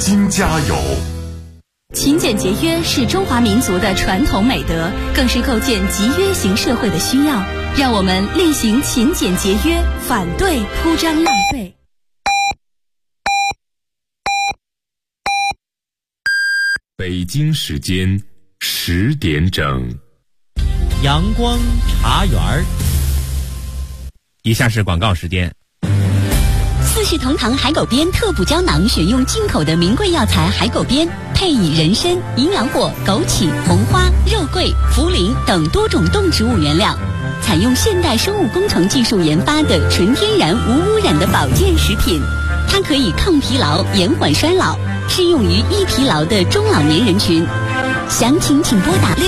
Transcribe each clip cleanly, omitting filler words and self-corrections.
筋加油。 勤俭节约是中华民族的传统美德，更是构建集约型社会的需要。让我们厉行勤俭节约，反对铺张浪费。 北京时间10点整， 阳光茶园儿。以下是广告时间。 四世同堂海狗鞭特补胶囊，选用进口的名贵药材海狗鞭，配以人参、营养果、枸杞、红花、肉桂、茯苓等多种动植物原料，采用现代生物工程技术研发的纯天然无污染的保健食品。它可以抗疲劳、延缓衰老，适用于易疲劳的中老年人群。详情请拨打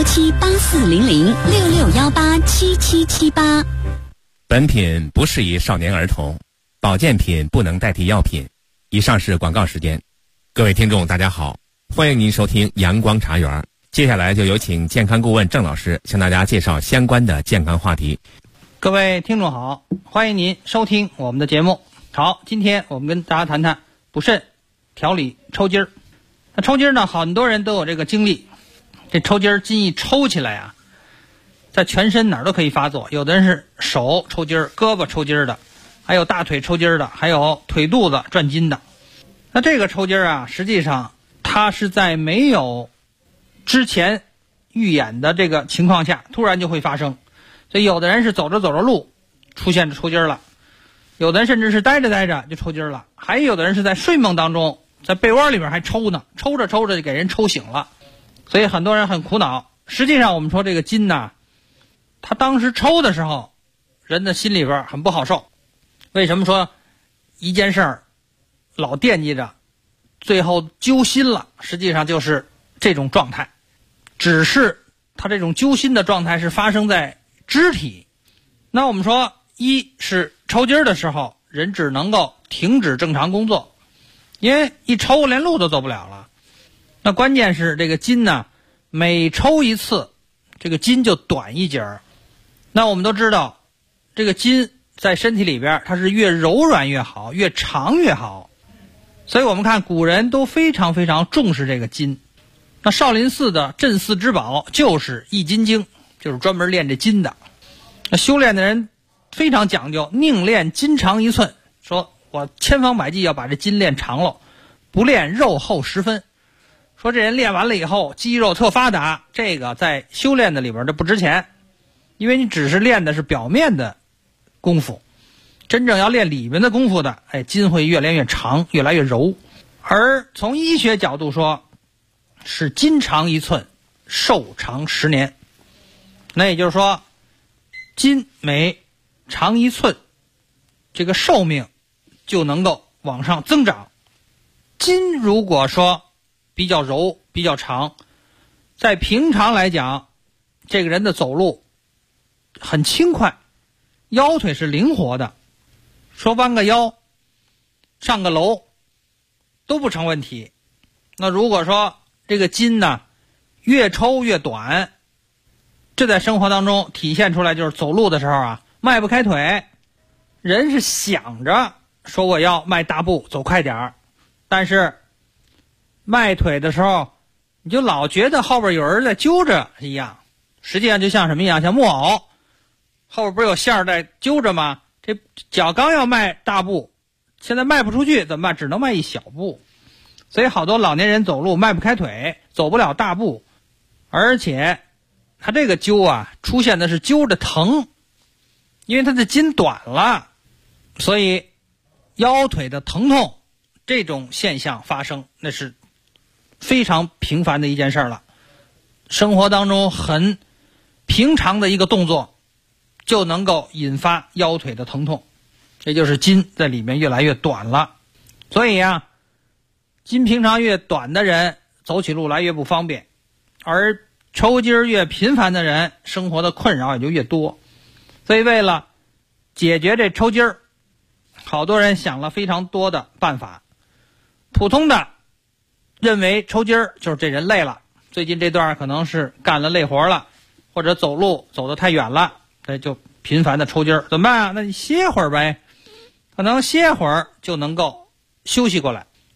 6617840066187778。 本品不适宜少年儿童，保健品不能代替药品。以上是广告时间。各位听众大家好，欢迎您收听阳光茶园。接下来就有请健康顾问郑老师向大家介绍相关的健康话题。 各位听众好，欢迎您收听我们的节目。好，今天我们跟大家谈谈补肾、调理抽筋儿。那抽筋儿呢，很多人都有这个经历。这抽筋儿筋一抽起来啊，在全身哪儿都可以发作。有的人是手抽筋儿、胳膊抽筋儿的，还有大腿抽筋儿的，还有腿肚子转筋的。那这个抽筋儿啊，实际上它是在没有之前预演的这个情况下突然就会发生。所以有的人是走着走着路出现抽筋儿了，有的人甚至是待着待着就抽筋儿了，还有的人是在睡梦当中在被窝里边还抽呢，抽着抽着就给人抽醒了。所以很多人很苦恼。实际上我们说这个筋呢，他当时抽的时候人的心里边很不好受。为什么说一件事儿老惦记着最后揪心了？实际上就是这种状态，只是他这种揪心的状态是发生在肢体。那我们说，一是抽筋的时候人只能够停止正常工作，因为一抽连路都走不了了。那关键是这个筋呢，每抽一次这个筋就短一截儿。那我们都知道这个筋在身体里边它是越柔软越好，越长越好。所以我们看古人都非常非常重视这个筋。那少林寺的镇寺之宝就是易筋经，就是专门练这筋的。那修炼的人非常讲究，宁练筋长1寸，说我千方百计要把这筋练长了，不练肉厚10分。说这人练完了以后肌肉特发达，这个在修炼的里边这不值钱，因为你只是练的是表面的功夫，真正要练里面的功夫的，筋会越练越长，越来越柔。而从医学角度说，是筋长1寸，寿长10年。那也就是说，筋每长1寸，这个寿命就能够往上增长。筋如果说比较柔比较长，在平常来讲这个人的走路很轻快，腰腿是灵活的，说弯个腰上个楼都不成问题。那如果说这个筋呢越抽越短，这在生活当中体现出来，就是走路的时候啊迈不开腿，人是想着说我要迈大步走快点儿，但是迈腿的时候你就老觉得后边有人在揪着一样。实际上就像什么一样，像木偶后边不是有线在揪着吗？这脚刚要迈大步，现在迈不出去怎么办？只能迈一小步。所以好多老年人走路迈不开腿，走不了大步，而且他这个揪啊出现的是揪着疼，因为他的筋短了，所以腰腿的疼痛这种现象发生，那是非常频繁的一件事了。生活当中很平常的一个动作就能够引发腰腿的疼痛，这就是筋在里面越来越短了。所以啊，筋平常越短的人走起路来越不方便，而抽筋越频繁的人生活的困扰也就越多。所以为了解决这抽筋，好多人想了非常多的办法。普通的认为抽筋就是这人累了，最近这段可能是干了累活了，或者走路走得太远了，就频繁的抽筋，怎么办啊？那你歇会儿呗，可能歇会儿就能够休息过来。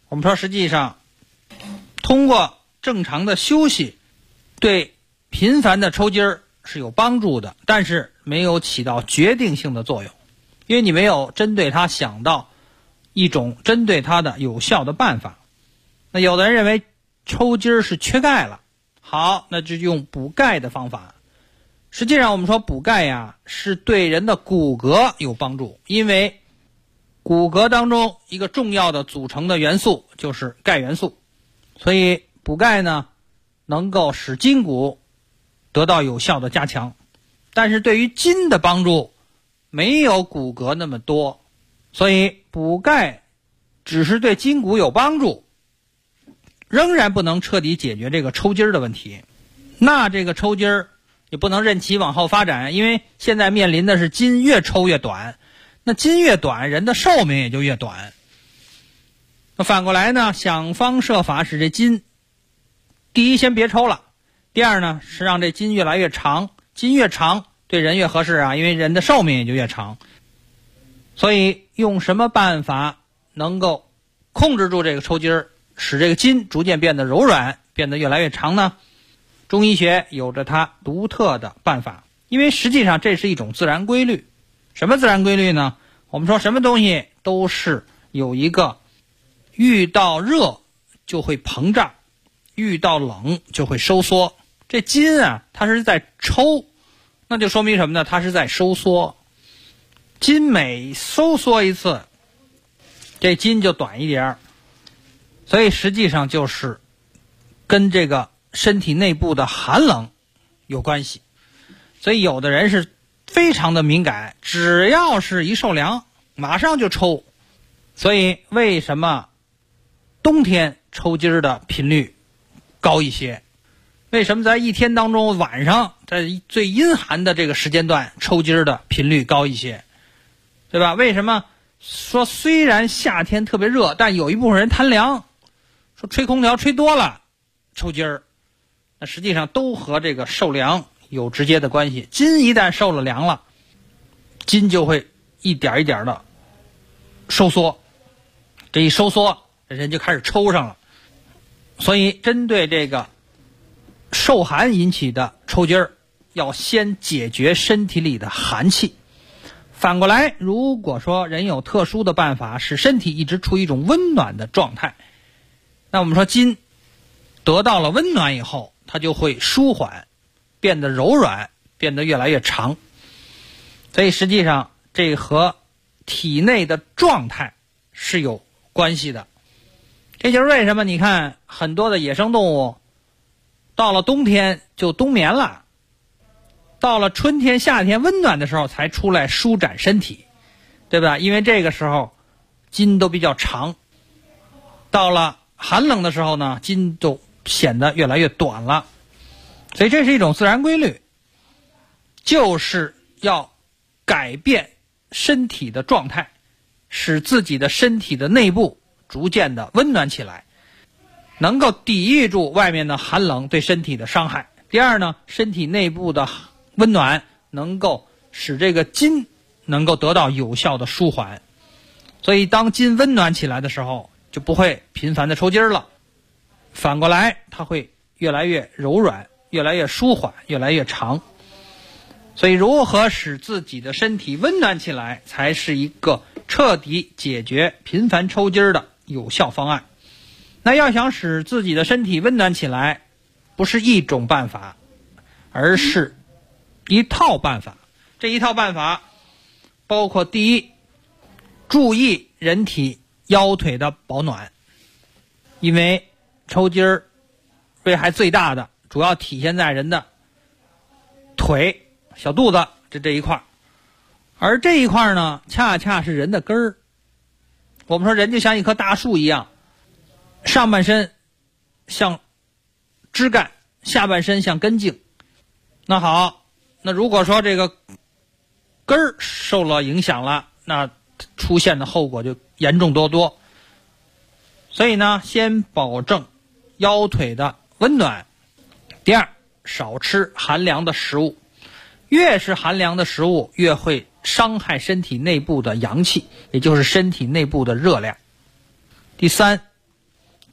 我们说实际上通过正常的休息对频繁的抽筋儿是有帮助的，但是没有起到决定性的作用，因为你没有针对它想到一种针对它的有效的办法。那有的人认为抽筋儿是缺钙了，好，那就用补钙的方法。实际上我们说补钙呀，是对人的骨骼有帮助，因为骨骼当中一个重要的组成的元素就是钙元素，所以补钙呢能够使筋骨得到有效的加强，但是对于筋的帮助没有骨骼那么多，所以补钙只是对筋骨有帮助，仍然不能彻底解决这个抽筋儿的问题。那这个抽筋儿也不能任其往后发展，因为现在面临的是筋越抽越短，那筋越短，人的寿命也就越短。那反过来呢，想方设法使这筋，第一先别抽了，第二呢是让这筋越来越长，筋越长对人越合适啊，因为人的寿命也就越长。所以用什么办法能够控制住这个抽筋儿，使这个筋逐渐变得柔软，变得越来越长呢？中医学有着它独特的办法，因为实际上这是一种自然规律。什么自然规律呢？我们说什么东西都是有一个遇到热就会膨胀，遇到冷就会收缩。这筋啊，它是在抽，那就说明什么呢？它是在收缩。筋每收缩一次，这筋就短一点，所以实际上就是跟这个身体内部的寒冷有关系。所以有的人是非常的敏感，只要是一受凉马上就抽。所以为什么冬天抽筋儿的频率高一些？为什么在一天当中晚上在最阴寒的这个时间段抽筋儿的频率高一些？对吧？为什么说虽然夏天特别热，但有一部分人贪凉，说吹空调吹多了抽筋儿？那实际上都和这个受凉有直接的关系。筋一旦受了凉了，筋就会一点一点的收缩，这一收缩人就开始抽上了。所以针对这个受寒引起的抽筋儿，要先解决身体里的寒气。反过来，如果说人有特殊的办法使身体一直处于一种温暖的状态，那我们说筋得到了温暖以后，它就会舒缓，变得柔软，变得越来越长。所以实际上这和体内的状态是有关系的。这就是为什么你看很多的野生动物到了冬天就冬眠了，到了春天夏天温暖的时候才出来舒展身体，对吧？因为这个时候筋都比较长，到了寒冷的时候呢，筋就显得越来越短了。所以这是一种自然规律，就是要改变身体的状态，使自己的身体的内部逐渐的温暖起来，能够抵御住外面的寒冷对身体的伤害。第二呢，身体内部的温暖能够使这个筋能够得到有效的舒缓。所以当筋温暖起来的时候，就不会频繁的抽筋了，反过来它会越来越柔软，越来越舒缓，越来越长。所以如何使自己的身体温暖起来，才是一个彻底解决频繁抽筋的有效方案。那要想使自己的身体温暖起来，不是一种办法，而是一套办法。这一套办法包括第一，注意人体腰腿的保暖。因为抽筋儿危害最大的主要体现在人的腿、小肚子这一块，而这一块呢恰恰是人的根儿。我们说人就像一棵大树一样，上半身像枝干，下半身像根茎。那好，那如果说这个根儿受了影响了，那出现的后果就严重多。所以呢，先保证腰腿的温暖。第二，少吃寒凉的食物，越是寒凉的食物越会伤害身体内部的阳气，也就是身体内部的热量。第三，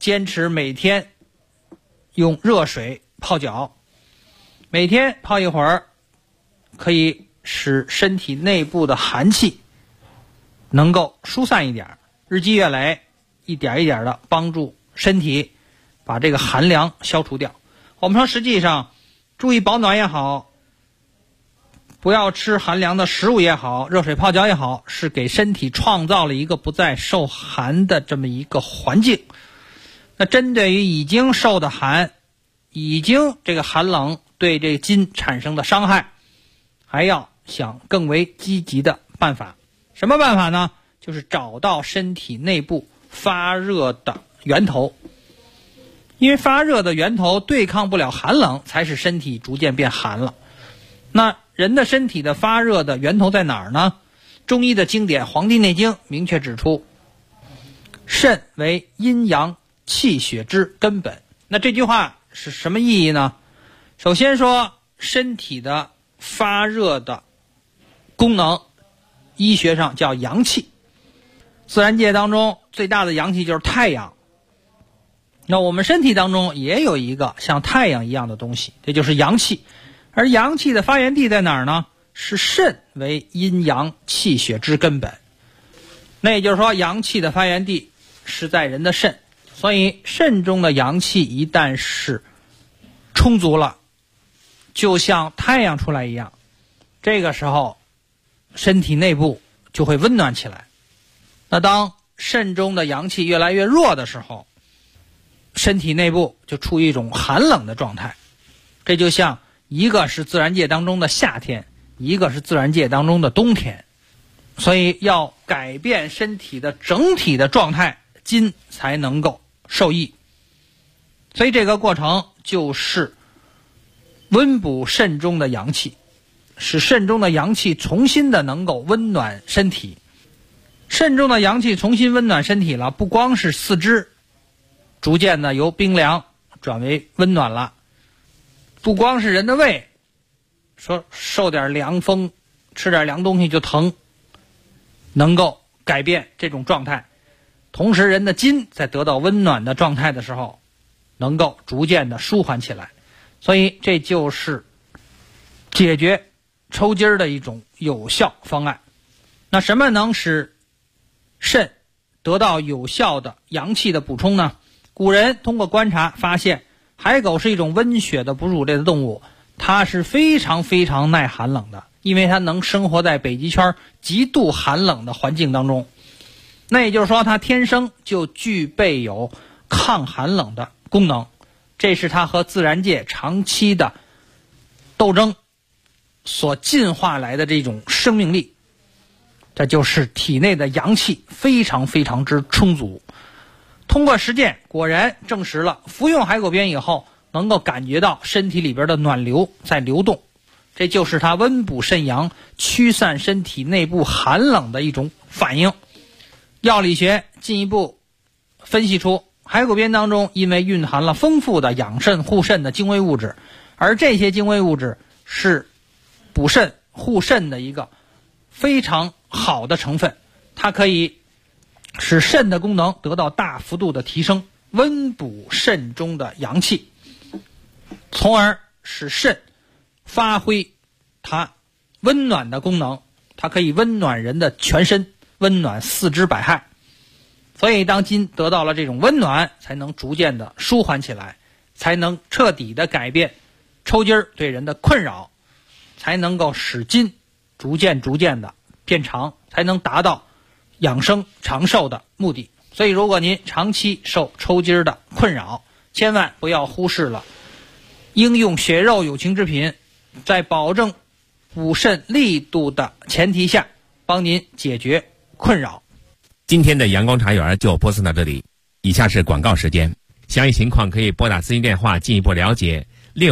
坚持每天用热水泡脚，每天泡一会儿，可以使身体内部的寒气能够疏散一点，日积月累，一点一点的帮助身体把这个寒凉消除掉。我们说实际上注意保暖也好，不要吃寒凉的食物也好，热水泡脚也好，是给身体创造了一个不再受寒的这么一个环境。那针对于已经受的寒，已经这个寒冷对这个筋产生的伤害，还要想更为积极的办法。什么办法呢？就是找到身体内部发热的源头。因为发热的源头对抗不了寒冷，才使身体逐渐变寒了。那人的身体的发热的源头在哪儿呢？中医的经典《黄帝内经》明确指出，肾为阴阳气血之根本。那这句话是什么意义呢？首先说，身体的发热的功能，医学上叫阳气。自然界当中最大的阳气就是太阳。那我们身体当中也有一个像太阳一样的东西，这就是阳气。而阳气的发源地在哪儿呢？是肾为阴阳气血之根本。那也就是说，阳气的发源地是在人的肾，所以肾中的阳气一旦是充足了，就像太阳出来一样，这个时候身体内部就会温暖起来。那当肾中的阳气越来越弱的时候，身体内部就处于一种寒冷的状态。这就像一个是自然界当中的夏天，一个是自然界当中的冬天。所以要改变身体的整体的状态，筋才能够受益。所以这个过程就是温补肾中的阳气，使肾中的阳气重新的能够温暖身体。肾中的阳气重新温暖身体了，不光是四肢逐渐的由冰凉转为温暖了，不光是人的胃说受点凉风吃点凉东西就疼，能够改变这种状态。同时人的筋在得到温暖的状态的时候，能够逐渐的舒缓起来。所以这就是解决抽筋的一种有效方案。那什么能使肾得到有效的阳气的补充呢？古人通过观察发现，海狗是一种温血的哺乳类的动物，它是非常非常耐寒冷的，因为它能生活在北极圈极度寒冷的环境当中。那也就是说，它天生就具备有抗寒冷的功能，这是它和自然界长期的斗争所进化来的这种生命力。这就是体内的阳气非常非常之充足。通过实践，果然证实了服用海狗鞭以后，能够感觉到身体里边的暖流在流动，这就是它温补肾阳、驱散身体内部寒冷的一种反应。药理学进一步分析出，海狗鞭当中因为蕴含了丰富的养肾护肾的精微物质，而这些精微物质是补肾护肾的一个非常好的成分，它可以使肾的功能得到大幅度的提升，温补肾中的阳气，从而使肾发挥它温暖的功能。它可以温暖人的全身，温暖四肢百骸。所以当筋得到了这种温暖，才能逐渐的舒缓起来，才能彻底的改变抽筋对人的困扰，才能够使筋逐渐的变长，才能达到养生长寿的目的。所以如果您长期受抽筋的困扰，千万不要忽视了应用血肉有情之品，在保证补肾力度的前提下，帮您解决困扰。 今天的阳光茶园就播送到这里，以下是广告时间。详细情况可以拨打咨询电话进一步了解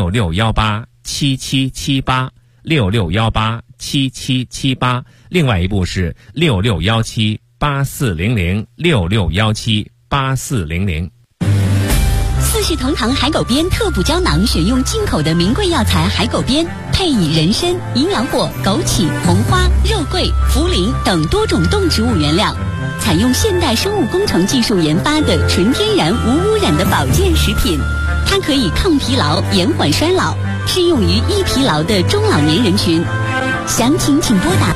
，66187778，66187778，另外一部是66178400，66178400。 四世同堂海狗鞭特补胶囊选用进口的名贵药材海狗鞭，配以人参、营养果、枸杞、红花、肉桂、茯苓等多种动植物原料， 采用现代生物工程技术研发的纯天然无污染的保健食品，它可以抗疲劳、延缓衰老，适用于易疲劳的中老年人群。详情请拨打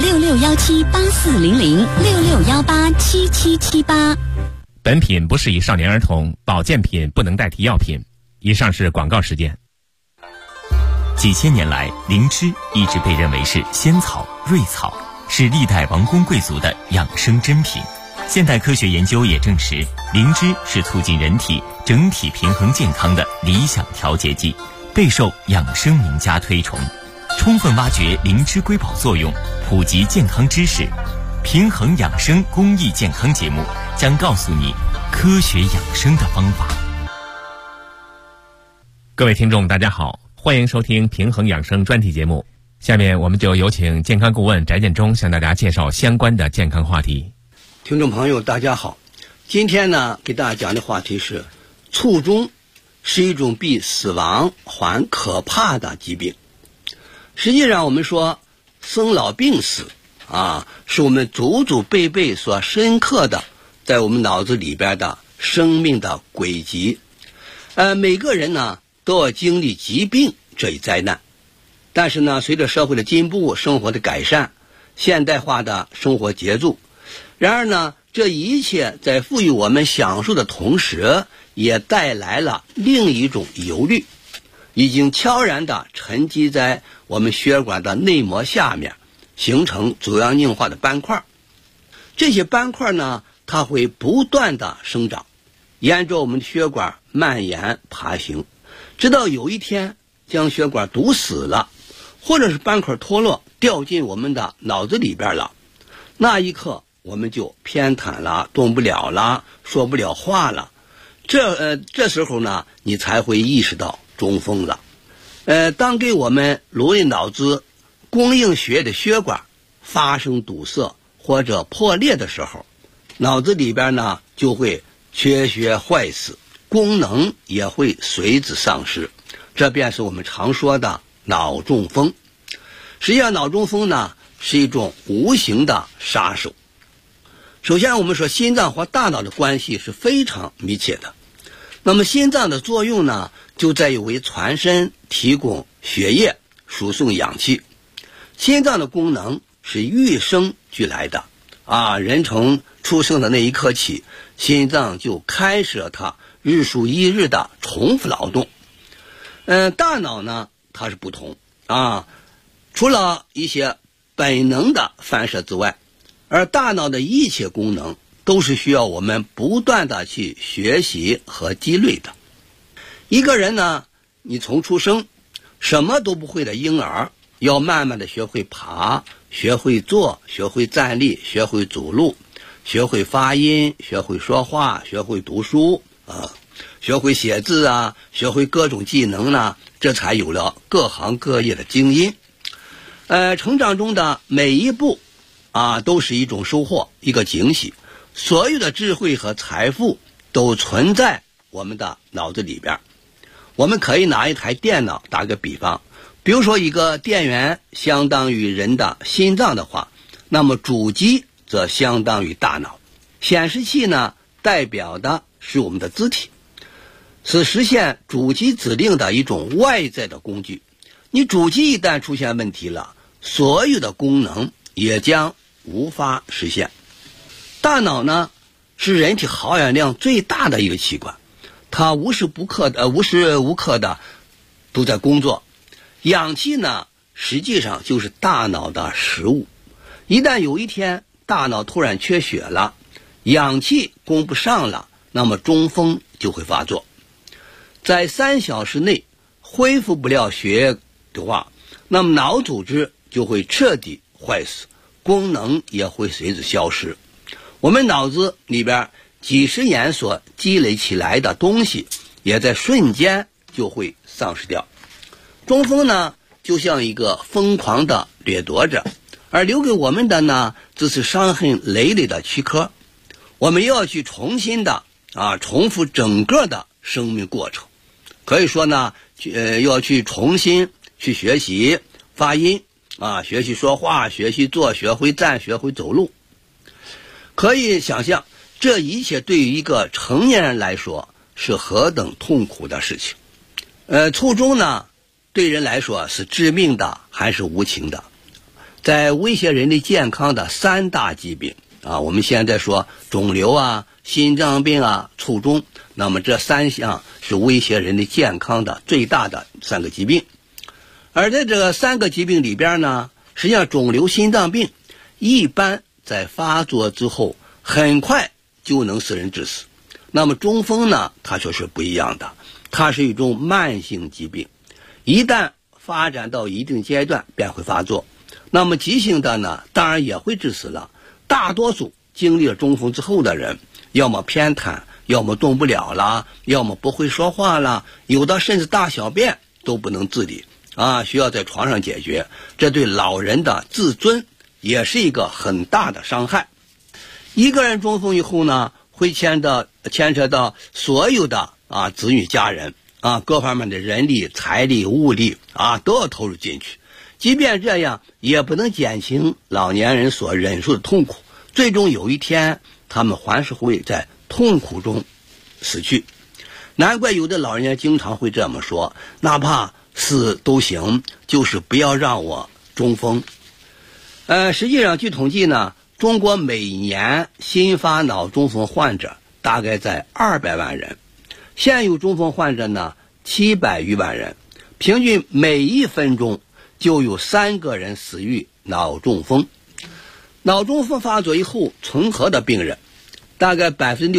6617840066187778。 本品不适宜少年儿童，保健品不能代替药品。以上是广告时间。 几千年来，灵芝一直被认为是仙草、瑞草，是历代王公贵族的养生珍品。现代科学研究也证实，灵芝是促进人体整体平衡健康的理想调节剂，备受养生名家推崇。充分挖掘灵芝瑰宝作用，普及健康知识，平衡养生公益健康节目将告诉你科学养生的方法。 各位听众大家好，欢迎收听平衡养生专题节目。下面我们就有请健康顾问翟建中向大家介绍相关的健康话题。 听众朋友大家好，今天呢给大家讲的话题是卒中是一种比死亡还可怕的疾病。实际上我们说生老病死是我们祖祖辈辈所深刻的在我们脑子里边的生命的轨迹。每个人呢都要经历疾病这一灾难，但是呢随着社会的进步、生活的改善、现代化的生活节奏，然而呢这一切在赋予我们享受的同时，也带来了另一种忧虑，已经悄然地沉积在我们血管的内膜下面，形成组样硬化的斑块。这些斑块呢它会不断地生长，沿着我们的血管蔓延爬行，直到有一天将血管堵死了，或者是斑块脱落掉进我们的脑子里边了。那一刻我们就偏瘫了，动不了了，说不了话了。这时候呢你才会意识到中风了。当给我们颅内脑子供应血液的血管发生堵塞或者破裂的时候，脑子里边呢就会缺血坏死，功能也会随之丧失，这便是我们常说的脑中风。实际上脑中风呢是一种无形的杀手。首先我们说心脏和大脑的关系是非常密切的，那么心脏的作用呢就在于为全身提供血液、输送氧气。心脏的功能是与生俱来的人从出生的那一刻起，心脏就开始了它日复一日的重复劳动。大脑呢它是不同除了一些本能的反射之外，而大脑的一切功能都是需要我们不断的去学习和积累的。一个人呢，你从出生什么都不会的婴儿，要慢慢的学会爬，学会坐，学会站立，学会走路，学会发音，学会说话，学会读书学会写字学会各种技能呢，这才有了各行各业的精英。成长中的每一步都是一种收获，一个惊喜。所有的智慧和财富都存在我们的脑子里边。我们可以拿一台电脑打个比方，比如说一个电源相当于人的心脏的话，那么主机则相当于大脑，显示器呢代表的是我们的肢体，是实现主机指令的一种外在的工具。你主机一旦出现问题了，所有的功能也将无法实现。大脑呢是人体耗氧量最大的一个器官，它无时无刻的都在工作。氧气呢实际上就是大脑的食物，一旦有一天大脑突然缺血了，氧气供不上了，那么中风就会发作。在3小时内恢复不了血液的话，那么脑组织就会彻底坏死，功能也会随之消失。我们脑子里边几十年所积累起来的东西也在瞬间就会丧失掉。中风呢就像一个疯狂的掠夺者，而留给我们的呢只是伤痕累累的躯壳。我们要去重新的重复整个的生命过程，可以说呢要去重新去学习发音学习说话，学习坐，学会站，学会走路。 可以想象，这一切对于一个成年人来说是何等痛苦的事情。卒中呢，对人来说是致命的还是无情的？在威胁人类健康的3大疾病啊，我们现在说肿瘤啊、心脏病啊、卒中，那么这3项是威胁人类健康的最大的3个疾病。而在这3个疾病里边呢，实际上肿瘤、心脏病一般在发作之后很快就能使人致死。那么中风呢，它却是不一样的，它是一种慢性疾病，一旦发展到一定阶段便会发作。那么急性的呢，当然也会致死了。大多数经历了中风之后的人，要么偏瘫，要么动不了了，要么不会说话了，有的甚至大小便都不能自理啊，需要在床上解决。这对老人的自尊也是一个很大的伤害。一个人中风以后呢，会牵扯到所有的子女家人各方面的人力、财力、物力都要投入进去。即便这样，也不能减轻老年人所忍受的痛苦，最终有一天他们还是会在痛苦中死去。难怪有的老人家经常会这么说，哪怕死都行，就是不要让我中风。实际上据统计呢，中国每年新发脑中风患者大概在200万人，现有中风患者呢700余万人，平均每1分钟就有3个人死于脑中风。脑中风发作以后存活的病人，大概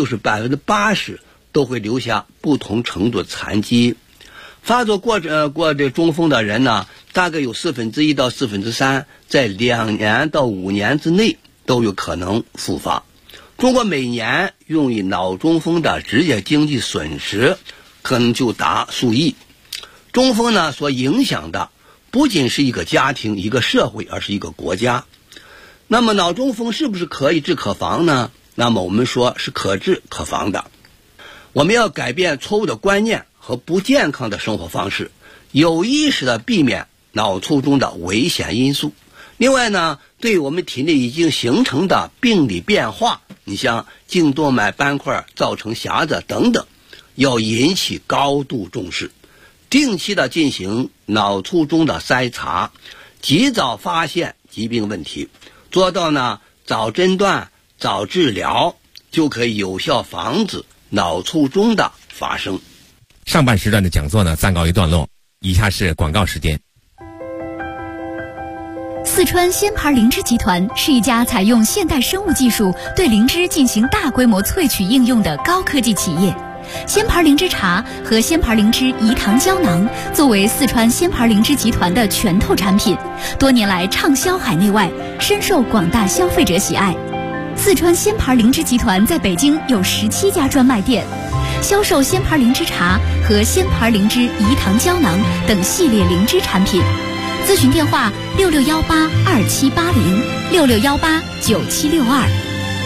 60%、80%都会留下不同程度的残疾。发作过这中风的人呢，大概有1/4到3/4，在2年到5年之内都有可能复发。中国每年用于脑中风的直接经济损失可能就达数亿。中风呢所影响的不仅是一个家庭、一个社会，而是一个国家。那么脑中风是不是可以治可防呢？那么我们说是可治可防的。我们要改变错误的观念和不健康的生活方式，有意识地避免脑卒中的危险因素。另外呢，对我们体内已经形成的病理变化，你像颈动脉斑块造成狭窄等等，要引起高度重视，定期的进行脑卒中的筛查，及早发现疾病问题，做到呢早诊断、早治疗，就可以有效防止脑卒中的发生。 上半时段的讲座呢暂告一段落，以下是广告时间。 四川仙牌灵芝集团是一家采用现代生物技术对灵芝进行大规模萃取应用的高科技企业。仙牌灵芝茶和仙牌灵芝饴糖胶囊作为四川仙牌灵芝集团的拳头产品，多年来畅销海内外，深受广大消费者喜爱。四川仙牌灵芝集团在北京有17家专卖店，销售仙牌灵芝茶和仙牌灵芝饴糖胶囊等系列灵芝产品。咨询电话66182780，66189762。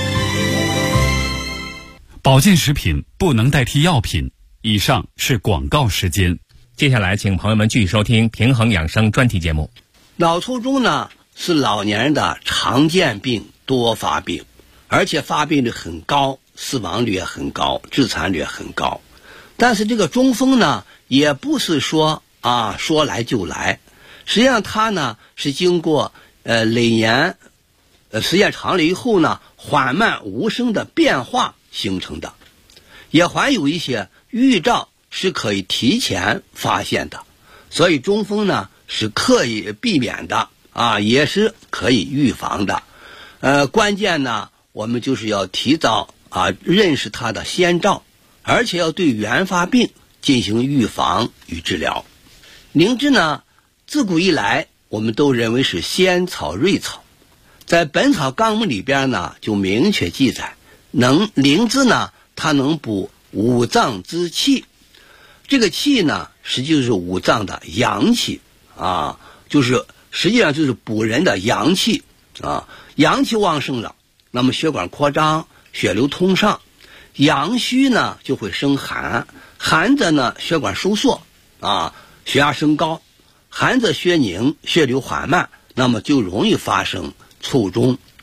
保健食品不能代替药品。以上是广告时间。 接下来请朋友们继续收听平衡养生专题节目。 脑卒中呢是老年人的常见病、多发病，而且发病率很高，死亡率也很高，致残率也很高。但是这个中风呢也不是说说来就来，实际上它呢是经过累年时间长了以后呢，缓慢无声的变化形成的，也还有一些预兆是可以提前发现的。所以中风呢是可以避免的也是可以预防的。关键呢我们就是要提早认识它的先兆，而且要对原发病进行预防与治疗。灵芝呢自古以来我们都认为是仙草瑞草，在《本草纲目》里边呢就明确记载，灵芝呢它能补五脏之气。这个气呢实际就是五脏的阳气就是实际上就是补人的阳气阳气旺盛了，那么血管扩张，血流通畅。阳虚呢就会生寒，寒则呢血管收缩血压升高，寒则血凝，血流缓慢，那么就容易发生卒中。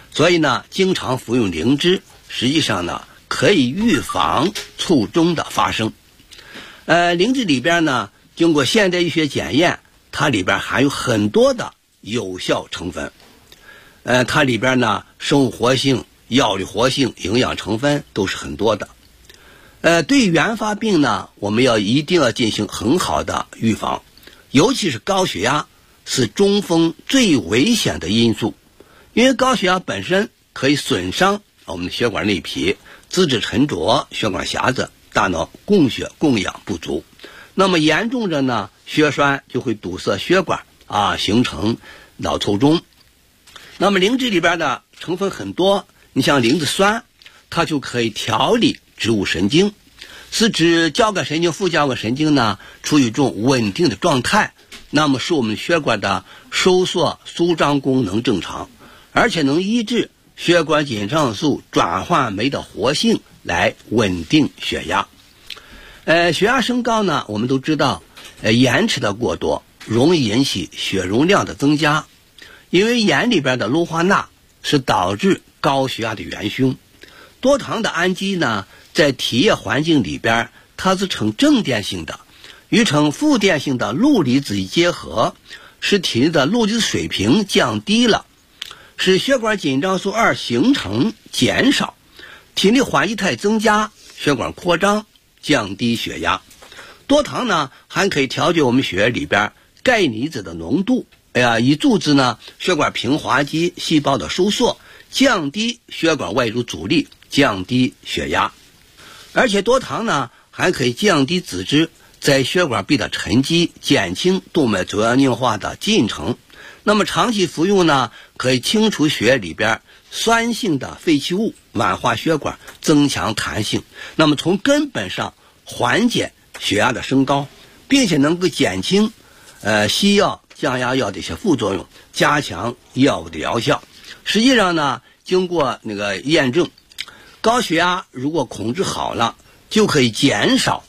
所以呢，经常服用灵芝，实际上呢，可以预防卒中的发生。灵芝里边呢，经过现代医学检验，它里边含有很多的有效成分。它里边呢，生物活性、药理活性、营养成分都是很多的。对原发病呢，我们一定要进行很好的预防，尤其是高血压是中风最危险的因素，因为高血压本身可以损伤我们的血管内皮，资质沉着，血管狭窄，大脑供血供氧不足。那么严重着呢，血栓就会堵塞血管形成脑卒中。那么灵芝里边的成分很多，你像灵芝酸，它就可以调理植物神经，使指交感神经、副交感神经呢处于一种稳定的状态，那么使我们血管的收缩舒张功能正常，而且能抑制血管紧张素转换酶的活性，来稳定血压。血压升高呢，我们都知道，盐吃的过多容易引起血容量的增加，因为盐里边的氯化钠是导致高血压的元凶。多糖的氨基呢，在体液环境里边，它是呈正电性的，与呈负电性的氯离子一结合，使体内的氯离子水平降低了，使血管紧张素2形成减少，体内缓液态增加，血管扩张，降低血压。多糖呢，还可以调节我们血液里边钙离子的浓度，以阻止呢血管平滑肌细胞的收缩，降低血管外周阻力，降低血压。而且多糖呢，还可以降低脂质在血管壁的沉积，减轻动脉粥样硬化的进程。那么长期服用呢，可以清除血液里边酸性的废弃物，软化血管，增强弹性，那么从根本上缓解血压的升高，并且能够减轻西药、降压药的一些副作用，加强药物的疗效。实际上呢，经过验证，高血压如果控制好了，就可以减少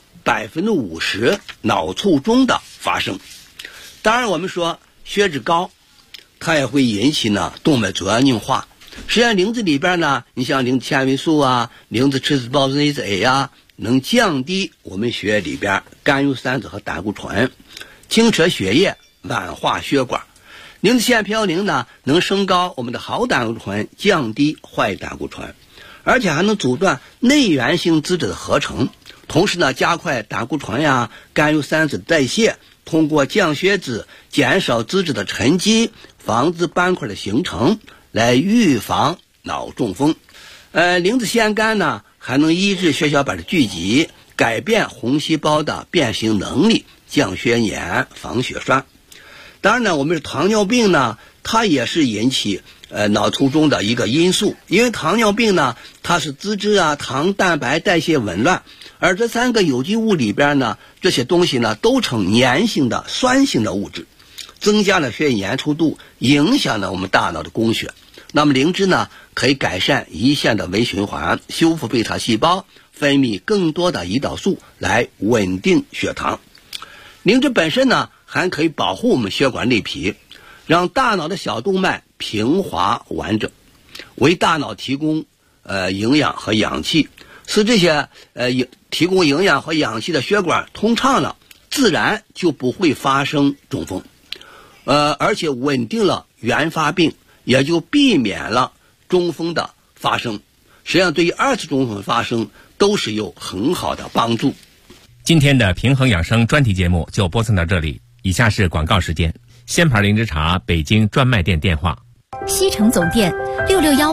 50%脑卒中的发生。当然我们说血脂高，它也会引起呢动脉粥样硬化。实际上灵芝里边呢，你像灵芝纤维素灵芝赤子孢子内酯 A 能降低我们血液里边甘油三酯和胆固醇，清澈血液，软化血管。灵芝腺嘌呤呢，能升高我们的好胆固醇，降低坏胆固醇，而且还能阻断内源性脂质的合成，同时呢，加快胆固醇甘油三酯的代谢，通过降血脂，减少脂质的沉积，防止斑块的形成，来预防脑中风。灵芝酰苷呢，还能抑制血小板的聚集，改变红细胞的变形能力，降血粘，防血栓。当然呢，我们糖尿病呢，它也是引起脑卒中的一个因素，因为糖尿病呢，它是脂质糖、蛋白代谢紊乱，而这3个有机物里边呢，这些东西呢都呈粘性的酸性的物质，增加了血液粘稠度，影响了我们大脑的供血。那么灵芝呢，可以改善胰腺的微循环，修复贝塔细胞，分泌更多的胰岛素，来稳定血糖。灵芝本身呢，还可以保护我们血管内皮，让大脑的小动脉平滑完整，为大脑提供营养和氧气，使这些提供营养和氧气的血管通畅了，自然就不会发生中风，而且稳定了原发病，也就避免了中风的发生。实际上对于2次中风发生都是有很好的帮助。 今天的平衡养生专题节目就播送到这里，以下是广告时间。鲜牌灵芝茶北京专卖店电话： 西城总店661